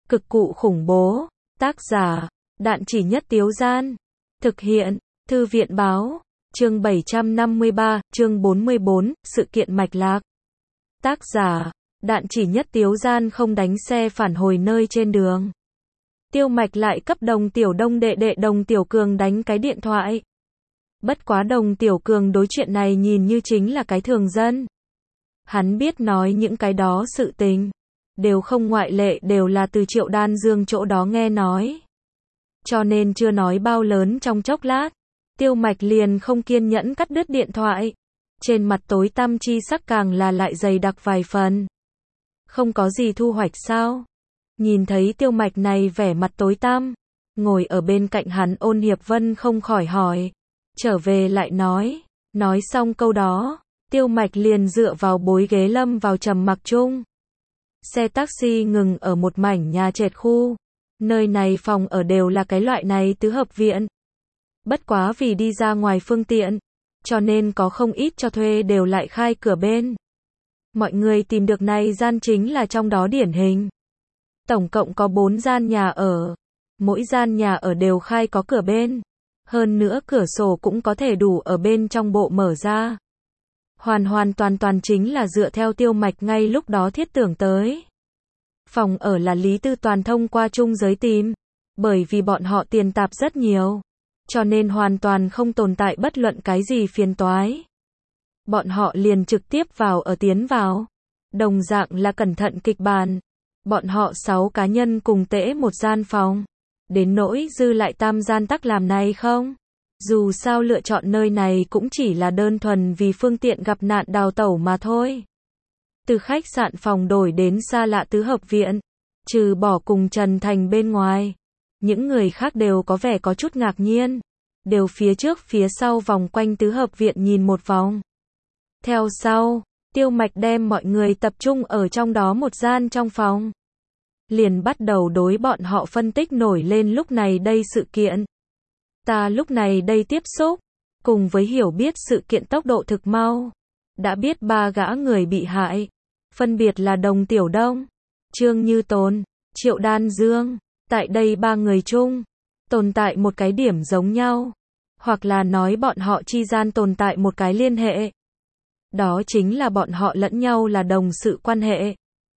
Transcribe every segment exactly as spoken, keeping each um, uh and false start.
Cực cụ khủng bố. Tác giả, Đạn Chỉ Nhất Tiếu Gian. Thực hiện, Thư viện báo. Chương bảy trăm năm mươi ba, chương bốn mươi bốn, sự kiện mạch lạc. Tác giả, Đạn Chỉ Nhất Tiếu Gian không đánh xe phản hồi nơi trên đường. Tiêu Mạch lại cấp Đồng Tiểu Đông đệ đệ Đồng Tiểu Cường đánh cái điện thoại. Bất quá Đồng Tiểu Cường đối chuyện này nhìn như chính là cái thường dân. Hắn biết nói những cái đó sự tình, đều không ngoại lệ đều là từ Triệu Đan Dương chỗ đó nghe nói. Cho nên chưa nói bao lớn trong chốc lát, Tiêu Mạch liền không kiên nhẫn cắt đứt điện thoại. Trên mặt tối tăm chi sắc càng là lại dày đặc vài phần. Không có gì thu hoạch sao? Nhìn thấy Tiêu Mạch này vẻ mặt tối tăm, ngồi ở bên cạnh hắn Ôn Hiệp Vân không khỏi hỏi. Trở về lại nói, nói xong câu đó, Tiêu Mạch liền dựa vào bối ghế lâm vào trầm mặc chung. Xe taxi ngừng ở một mảnh nhà trệt khu. Nơi này phòng ở đều là cái loại này tứ hợp viện. Bất quá vì đi ra ngoài phương tiện, cho nên có không ít cho thuê đều lại khai cửa bên. Mọi người tìm được này gian chính là trong đó điển hình. Tổng cộng có bốn gian nhà ở. Mỗi gian nhà ở đều khai có cửa bên. Hơn nữa cửa sổ cũng có thể đủ ở bên trong bộ mở ra. Hoàn hoàn toàn toàn chính là dựa theo Tiêu Mạch ngay lúc đó thiết tưởng tới. Phòng ở là Lý Tư Toàn thông qua chung giới tìm. Bởi vì bọn họ tiền tạp rất nhiều. Cho nên hoàn toàn không tồn tại bất luận cái gì phiền toái. Bọn họ liền trực tiếp vào ở tiến vào. Đồng dạng là cẩn thận kịch bản. Bọn họ sáu cá nhân cùng tễ một gian phòng. Đến nỗi dư lại tam gian tắc làm này không? Dù sao lựa chọn nơi này cũng chỉ là đơn thuần vì phương tiện gặp nạn đào tẩu mà thôi. Từ khách sạn phòng đổi đến xa lạ tứ hợp viện, trừ bỏ cùng Trần Thành bên ngoài, những người khác đều có vẻ có chút ngạc nhiên, đều phía trước phía sau vòng quanh tứ hợp viện nhìn một vòng. Theo sau, Tiêu Mạch đem mọi người tập trung ở trong đó một gian trong phòng. Liền bắt đầu đối bọn họ phân tích nổi lên lúc này đây sự kiện. Ta lúc này đây tiếp xúc, cùng với hiểu biết sự kiện tốc độ thực mau. Đã biết ba gã người bị hại, phân biệt là Đồng Tiểu Đông, Trương Như Tồn, Triệu Đan Dương. Tại đây ba người chung, tồn tại một cái điểm giống nhau, hoặc là nói bọn họ chi gian tồn tại một cái liên hệ. Đó chính là bọn họ lẫn nhau là đồng sự quan hệ.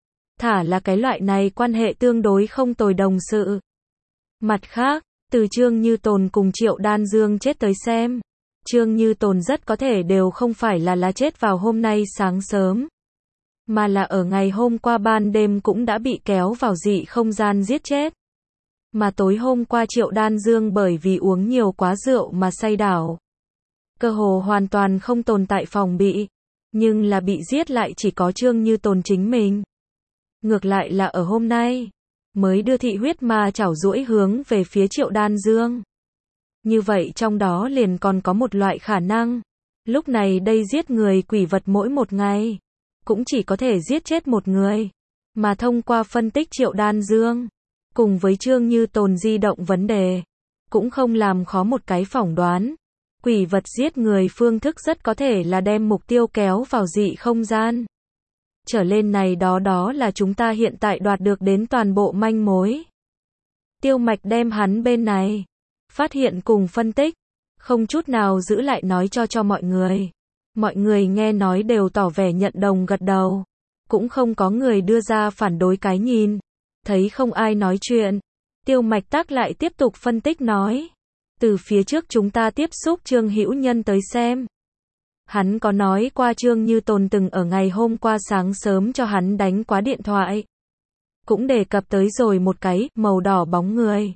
Thả là cái loại này quan hệ tương đối không tồi đồng sự. Mặt khác, từ Trương Như Tồn cùng Triệu Đan Dương chết tới xem, Trương Như Tồn rất có thể đều không phải là là chết vào hôm nay sáng sớm, mà là ở ngày hôm qua ban đêm cũng đã bị kéo vào dị không gian giết chết. Mà tối hôm qua Triệu Đan Dương bởi vì uống nhiều quá rượu mà say đảo. Cơ hồ hoàn toàn không tồn tại phòng bị, nhưng là bị giết lại chỉ có Trương Như Tồn chính mình. Ngược lại là ở hôm nay, mới đưa thị huyết ma chảo duỗi hướng về phía Triệu Đan Dương. Như vậy trong đó liền còn có một loại khả năng. Lúc này đây giết người quỷ vật mỗi một ngày, cũng chỉ có thể giết chết một người. Mà thông qua phân tích Triệu Đan Dương, cùng với Trương Như Tồn di động vấn đề, cũng không làm khó một cái phỏng đoán. Quỷ vật giết người phương thức rất có thể là đem mục tiêu kéo vào dị không gian. Trở lên này đó đó là chúng ta hiện tại đoạt được đến toàn bộ manh mối. Tiêu Mạch đem hắn bên này phát hiện cùng phân tích, không chút nào giữ lại nói cho cho mọi người. Mọi người nghe nói đều tỏ vẻ nhận đồng gật đầu. Cũng không có người đưa ra phản đối cái nhìn. Thấy không ai nói chuyện, Tiêu Mạch tác lại tiếp tục phân tích nói. Từ phía trước chúng ta tiếp xúc Trương Hữu Nhân tới xem. Hắn có nói qua Trương Như Tồn từng ở ngày hôm qua sáng sớm cho hắn đánh quá điện thoại. Cũng đề cập tới rồi một cái màu đỏ bóng người.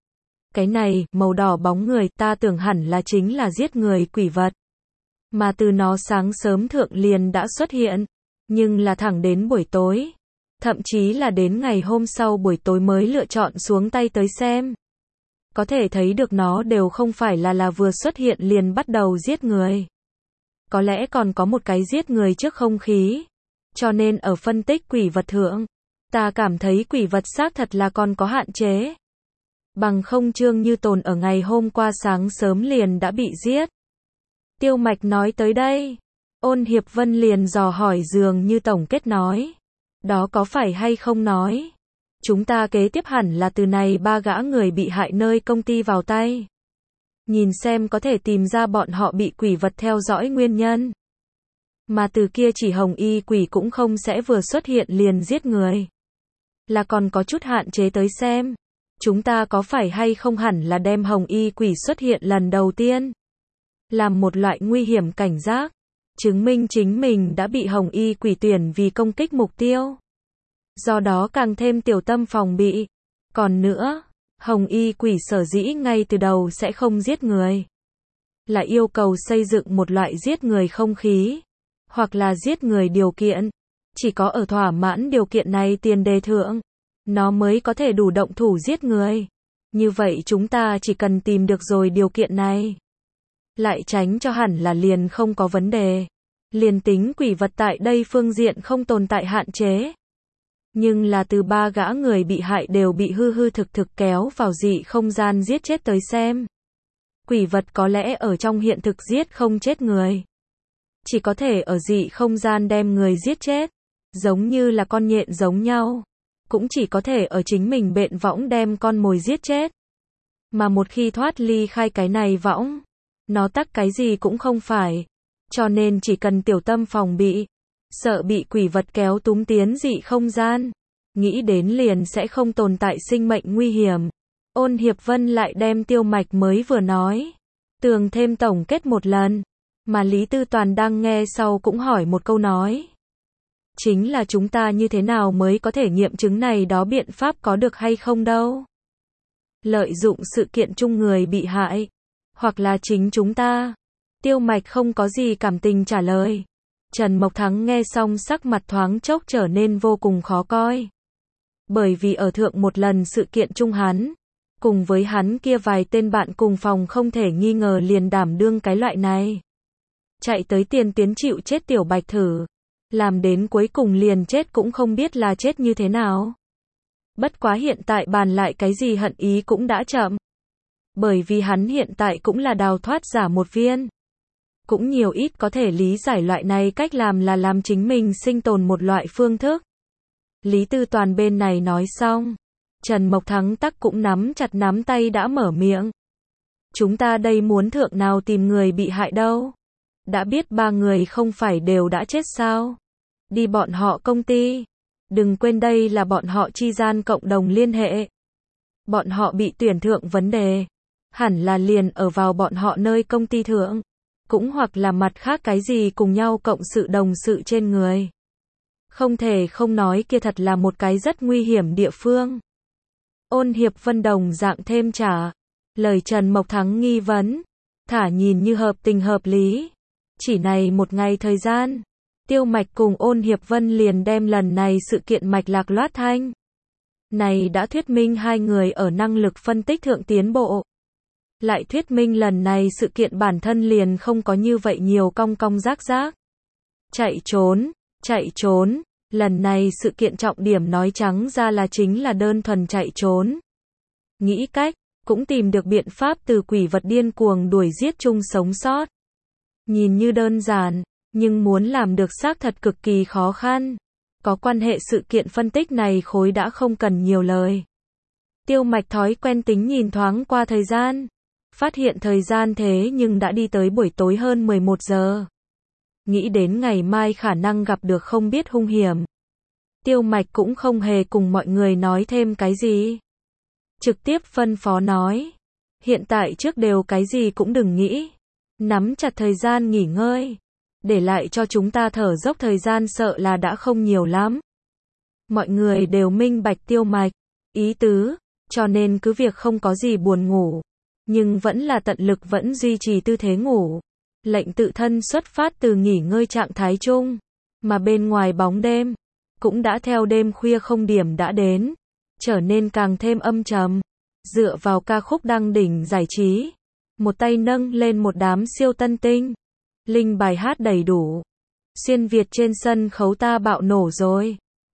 Cái này, màu đỏ bóng người ta tưởng hẳn là chính là giết người quỷ vật. Mà từ nó sáng sớm thượng liền đã xuất hiện. Nhưng là thẳng đến buổi tối. Thậm chí là đến ngày hôm sau buổi tối mới lựa chọn xuống tay tới xem. Có thể thấy được nó đều không phải là là vừa xuất hiện liền bắt đầu giết người. Có lẽ còn có một cái giết người trước không khí. Cho nên ở phân tích quỷ vật thượng, ta cảm thấy quỷ vật xác thật là còn có hạn chế. Bằng không Trương Như Tồn ở ngày hôm qua sáng sớm liền đã bị giết. Tiêu Mạch nói tới đây. Ôn Hiệp Vân liền dò hỏi dường như tổng kết nói. Đó có phải hay không nói. Chúng ta kế tiếp hẳn là từ này ba gã người bị hại nơi công ty vào tay. Nhìn xem có thể tìm ra bọn họ bị quỷ vật theo dõi nguyên nhân. Mà từ kia chỉ hồng y quỷ cũng không sẽ vừa xuất hiện liền giết người. Là còn có chút hạn chế tới xem. Chúng ta có phải hay không hẳn là đem hồng y quỷ xuất hiện lần đầu tiên. Làm một loại nguy hiểm cảnh giác. Chứng minh chính mình đã bị hồng y quỷ tuyển vì công kích mục tiêu. Do đó càng thêm tiểu tâm phòng bị. Còn nữa, hồng y quỷ sở dĩ ngay từ đầu sẽ không giết người. Là yêu cầu xây dựng một loại giết người không khí. Hoặc là giết người điều kiện. Chỉ có ở thỏa mãn điều kiện này tiền đề thượng. Nó mới có thể đủ động thủ giết người. Như vậy chúng ta chỉ cần tìm được rồi điều kiện này. Lại tránh cho hẳn là liền không có vấn đề. Liền tính quỷ vật tại đây phương diện không tồn tại hạn chế. Nhưng là từ ba gã người bị hại đều bị hư hư thực thực kéo vào dị không gian giết chết tới xem. Quỷ vật có lẽ ở trong hiện thực giết không chết người. Chỉ có thể ở dị không gian đem người giết chết. Giống như là con nhện giống nhau. Cũng chỉ có thể ở chính mình bện võng đem con mồi giết chết. Mà một khi thoát ly khai cái này võng, nó tắc cái gì cũng không phải. Cho nên chỉ cần tiểu tâm phòng bị. Sợ bị quỷ vật kéo túm tiến dị không gian. Nghĩ đến liền sẽ không tồn tại sinh mệnh nguy hiểm. Ôn Hiệp Vân lại đem Tiêu Mạch mới vừa nói. Tường thêm tổng kết một lần. Mà Lý Tư Toàn đang nghe sau cũng hỏi một câu nói. Chính là chúng ta như thế nào mới có thể nghiệm chứng này đó biện pháp có được hay không đâu. Lợi dụng sự kiện chung người bị hại. Hoặc là chính chúng ta. Tiêu Mạch không có gì cảm tình trả lời. Trần Mộc Thắng nghe xong sắc mặt thoáng chốc trở nên vô cùng khó coi. Bởi vì ở thượng một lần sự kiện chung hắn, cùng với hắn kia vài tên bạn cùng phòng không thể nghi ngờ liền đảm đương cái loại này. Chạy tới tiền tiến chịu chết tiểu Bạch thử. Làm đến cuối cùng liền chết cũng không biết là chết như thế nào. Bất quá hiện tại bàn lại cái gì hận ý cũng đã chậm. Bởi vì hắn hiện tại cũng là đào thoát giả một viên. Cũng nhiều ít có thể lý giải loại này cách làm là làm chính mình sinh tồn một loại phương thức. Lý Tư Toàn bên này nói xong. Trần Mộc Thắng tắc cũng nắm chặt nắm tay đã mở miệng. Chúng ta đây muốn thượng nào tìm người bị hại đâu. Đã biết ba người không phải đều đã chết sao. Đi bọn họ công ty. Đừng quên đây là bọn họ chi gian cộng đồng liên hệ. Bọn họ bị tuyển thượng vấn đề. Hẳn là liền ở vào bọn họ nơi công ty thượng. Cũng hoặc là mặt khác cái gì cùng nhau cộng sự đồng sự trên người. Không thể không nói kia thật là một cái rất nguy hiểm địa phương. Ôn Hiệp Vân đồng dạng thêm trả. Lời Trần Mộc Thắng nghi vấn. Thả nhìn như hợp tình hợp lý. Chỉ này một ngày thời gian. Tiêu Mạch cùng Ôn Hiệp Vân liền đem lần này sự kiện mạch lạc loát thanh. Này đã thuyết minh hai người ở năng lực phân tích thượng tiến bộ. Lại thuyết minh lần này sự kiện bản thân liền không có như vậy nhiều cong cong rác rác. Chạy trốn, chạy trốn, lần này sự kiện trọng điểm nói trắng ra là chính là đơn thuần chạy trốn. Nghĩ cách, cũng tìm được biện pháp từ quỷ vật điên cuồng đuổi giết chung sống sót. Nhìn như đơn giản, nhưng muốn làm được xác thật cực kỳ khó khăn. Có quan hệ sự kiện phân tích này khối đã không cần nhiều lời. Tiêu Mạch thói quen tính nhìn thoáng qua thời gian. Phát hiện thời gian thế nhưng đã đi tới buổi tối hơn mười một giờ. Nghĩ đến ngày mai khả năng gặp được không biết hung hiểm. Tiêu Mạch cũng không hề cùng mọi người nói thêm cái gì. Trực tiếp phân phó nói. Hiện tại trước đều cái gì cũng đừng nghĩ. Nắm chặt thời gian nghỉ ngơi. Để lại cho chúng ta thở dốc thời gian sợ là đã không nhiều lắm. Mọi người đều minh bạch Tiêu Mạch. Ý tứ. Cho nên cứ việc không có gì buồn ngủ. Nhưng vẫn là tận lực vẫn duy trì tư thế ngủ. Lệnh tự thân xuất phát từ nghỉ ngơi trạng thái chung. Mà bên ngoài bóng đêm. Cũng đã theo đêm khuya không điểm đã đến. Trở nên càng thêm âm trầm. Dựa vào ca khúc đăng đỉnh giải trí. Một tay nâng lên một đám siêu tân tinh. Linh bài hát đầy đủ. Xuyên Việt trên sân khấu ta bạo nổ rồi.